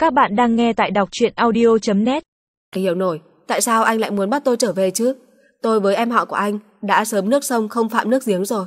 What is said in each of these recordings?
Các bạn đang nghe tại đọc truyện audio.net. Hiểu nổi, tại sao anh lại muốn bắt tôi trở về chứ? Tôi với em họ của anh đã sớm nước sông không phạm nước giếng rồi.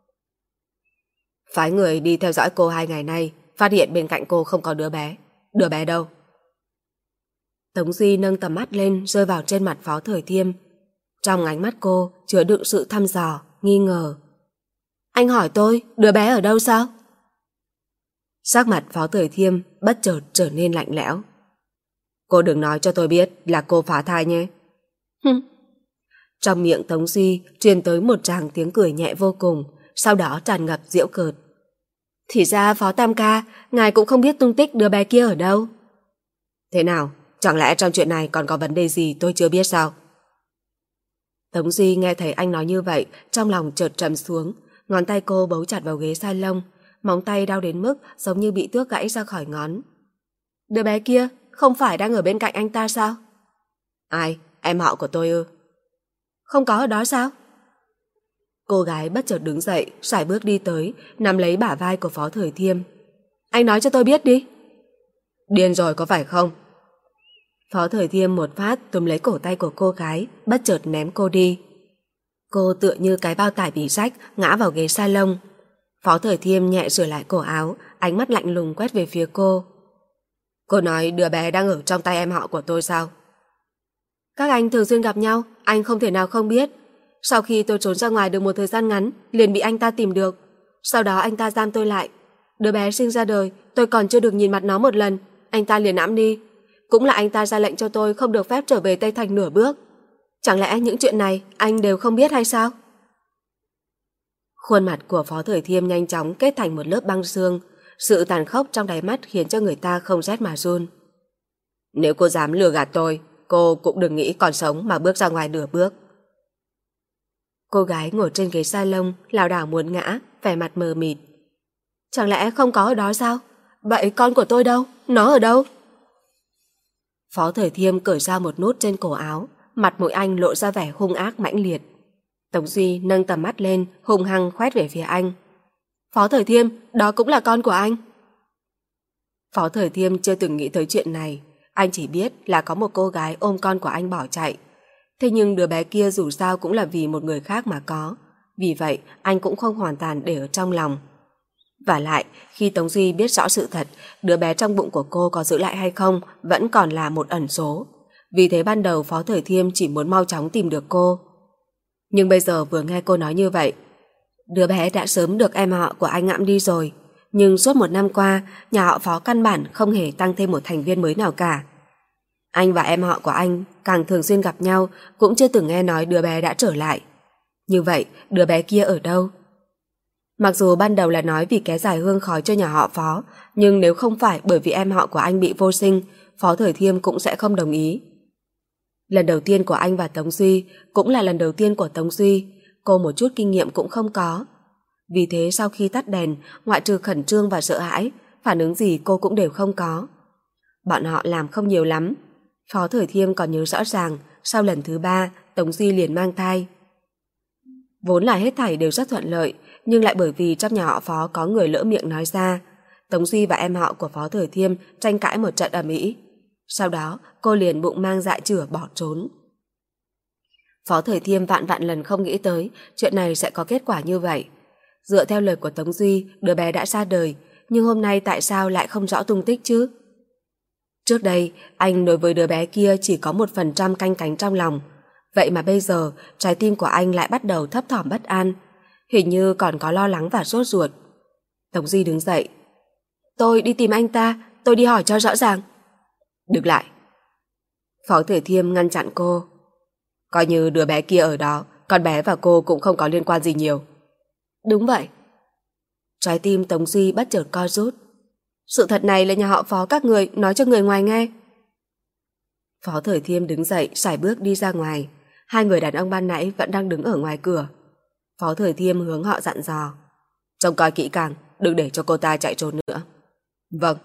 Phái người đi theo dõi cô 2 ngày nay, phát hiện bên cạnh cô không có đứa bé. Đứa bé đâu? Tống Duy nâng tầm mắt lên rơi vào trên mặt Phó Thời Thiêm. Trong ánh mắt cô chứa đựng sự thăm dò, nghi ngờ. Anh hỏi tôi, đứa bé ở đâu sao? Sắc mặt Phó Thời Thiêm bất chợt trở nên lạnh lẽo. Cô đừng nói cho tôi biết là cô phá thai nhé. Trong miệng Tống Duy truyền tới một tràng tiếng cười nhẹ vô cùng, sau đó tràn ngập giễu cợt. Thì ra Phó Tam ca, ngài cũng không biết tung tích đứa bé kia ở đâu. Thế nào, chẳng lẽ trong chuyện này còn có vấn đề gì tôi chưa biết sao? Tống Duy nghe thấy anh nói như vậy, trong lòng chợt trầm xuống, ngón tay cô bấu chặt vào ghế salon, móng tay đau đến mức giống như bị tước gãy ra khỏi ngón. Đứa bé kia không phải đang ở bên cạnh anh ta sao? Ai? Em họ của tôi ư? Không có ở đó sao? Cô gái bất chợt đứng dậy, sải bước đi tới, nắm lấy bả vai của Phó Thời Thiêm. Anh nói cho tôi biết đi. Điên rồi có phải không? Phó Thời Thiêm một phát túm lấy cổ tay của cô gái, bất chợt ném cô đi. Cô tựa như cái bao tải bị rách ngã vào ghế salon. Phó Thời Thiêm nhẹ sửa lại cổ áo, ánh mắt lạnh lùng quét về phía cô. Cô nói đứa bé đang ở trong tay em họ của tôi sao? Các anh thường xuyên gặp nhau, anh không thể nào không biết. Sau khi tôi trốn ra ngoài được một thời gian ngắn, liền bị anh ta tìm được. Sau đó anh ta giam tôi lại. Đứa bé sinh ra đời, tôi còn chưa được nhìn mặt nó một lần, anh ta liền ẵm đi. Cũng là anh ta ra lệnh cho tôi không được phép trở về Tây Thành nửa bước. Chẳng lẽ những chuyện này anh đều không biết hay sao? Khuôn mặt của Phó Thời Thiêm nhanh chóng kết thành một lớp băng xương, sự tàn khốc trong đáy mắt khiến cho người ta không rét mà run. Nếu cô dám lừa gạt tôi, cô cũng đừng nghĩ còn sống mà bước ra ngoài nửa bước. Cô gái ngồi trên ghế salon lảo đảo muốn ngã, vẻ mặt mờ mịt. Chẳng lẽ không có ở đó sao? Vậy con của tôi đâu? Nó ở đâu? Phó Thời Thiêm cởi ra một nút trên cổ áo, mặt mũi anh lộ ra vẻ hung ác mãnh liệt. Tống Duy nâng tầm mắt lên, hung hăng khoét về phía anh. Phó Thời Thiêm, đó cũng là con của anh. Phó Thời Thiêm chưa từng nghĩ tới chuyện này, anh chỉ biết là có một cô gái ôm con của anh bỏ chạy. Thế nhưng đứa bé kia dù sao cũng là vì một người khác mà có, vì vậy anh cũng không hoàn toàn để ở trong lòng. Vả lại, khi Tống Duy biết rõ sự thật, đứa bé trong bụng của cô có giữ lại hay không vẫn còn là một ẩn số. Vì thế ban đầu Phó Thời Thiêm chỉ muốn mau chóng tìm được cô. Nhưng bây giờ vừa nghe cô nói như vậy, đứa bé đã sớm được em họ của anh ẵm đi rồi, nhưng suốt 1 năm qua, nhà họ Phó căn bản không hề tăng thêm một thành viên mới nào cả. Anh và em họ của anh càng thường xuyên gặp nhau, cũng chưa từng nghe nói đứa bé đã trở lại. Như vậy, đứa bé kia ở đâu? Mặc dù ban đầu là nói vì kéo dài hương khói cho nhà họ Phó, nhưng nếu không phải bởi vì em họ của anh bị vô sinh, Phó Thời Thiêm cũng sẽ không đồng ý. Lần đầu tiên của anh và Tống Duy cũng là lần đầu tiên của Tống Duy, cô một chút kinh nghiệm cũng không có. Vì thế sau khi tắt đèn, ngoại trừ khẩn trương và sợ hãi, phản ứng gì cô cũng đều không có. Bọn họ làm không nhiều lắm. Phó Thời Thiêm còn nhớ rõ ràng, sau lần thứ 3, Tống Duy liền mang thai. Vốn là hết thảy đều rất thuận lợi, nhưng lại bởi vì trong nhà họ Phó có người lỡ miệng nói ra, Tống Duy và em họ của Phó Thời Thiêm tranh cãi một trận ầm ĩ. Sau đó, cô liền bụng mang dạ chửa bỏ trốn. Phó Thời Thiêm vạn vạn lần không nghĩ tới chuyện này sẽ có kết quả như vậy. Dựa theo lời của Tống Duy, đứa bé đã ra đời, nhưng hôm nay tại sao lại không rõ tung tích chứ? Trước đây, anh đối với đứa bé kia chỉ có 1% canh cánh trong lòng. Vậy mà bây giờ, trái tim của anh lại bắt đầu thấp thỏm bất an. Hình như còn có lo lắng và sốt ruột. Tống Duy đứng dậy. Tôi đi tìm anh ta, tôi đi hỏi cho rõ ràng. Đừng lại. Phó Thời Thiêm ngăn chặn cô. Coi như đứa bé kia ở đó, con bé và cô cũng không có liên quan gì nhiều. Đúng vậy. Trái tim Tống Duy bất chợt co rút. Sự thật này là nhà họ Phó các người nói cho người ngoài nghe. Phó Thời Thiêm đứng dậy, sải bước đi ra ngoài. 2 người đàn ông ban nãy vẫn đang đứng ở ngoài cửa. Phó Thời Thiêm hướng họ dặn dò. Trông coi kỹ càng, đừng để cho cô ta chạy trốn nữa. Vâng.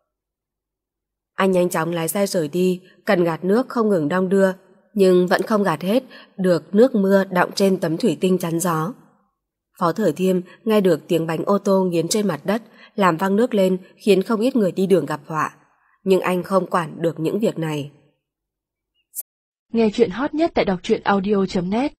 Anh nhanh chóng lái xe rời đi, cần gạt nước không ngừng đong đưa, nhưng vẫn không gạt hết được nước mưa đọng trên tấm thủy tinh chắn gió. Phó Thời Thiêm nghe được tiếng bánh ô tô nghiến trên mặt đất, làm văng nước lên khiến không ít người đi đường gặp họa. nhưng anh không quản được những việc này. Nghe chuyện hot nhất tại đọc truyện audio.net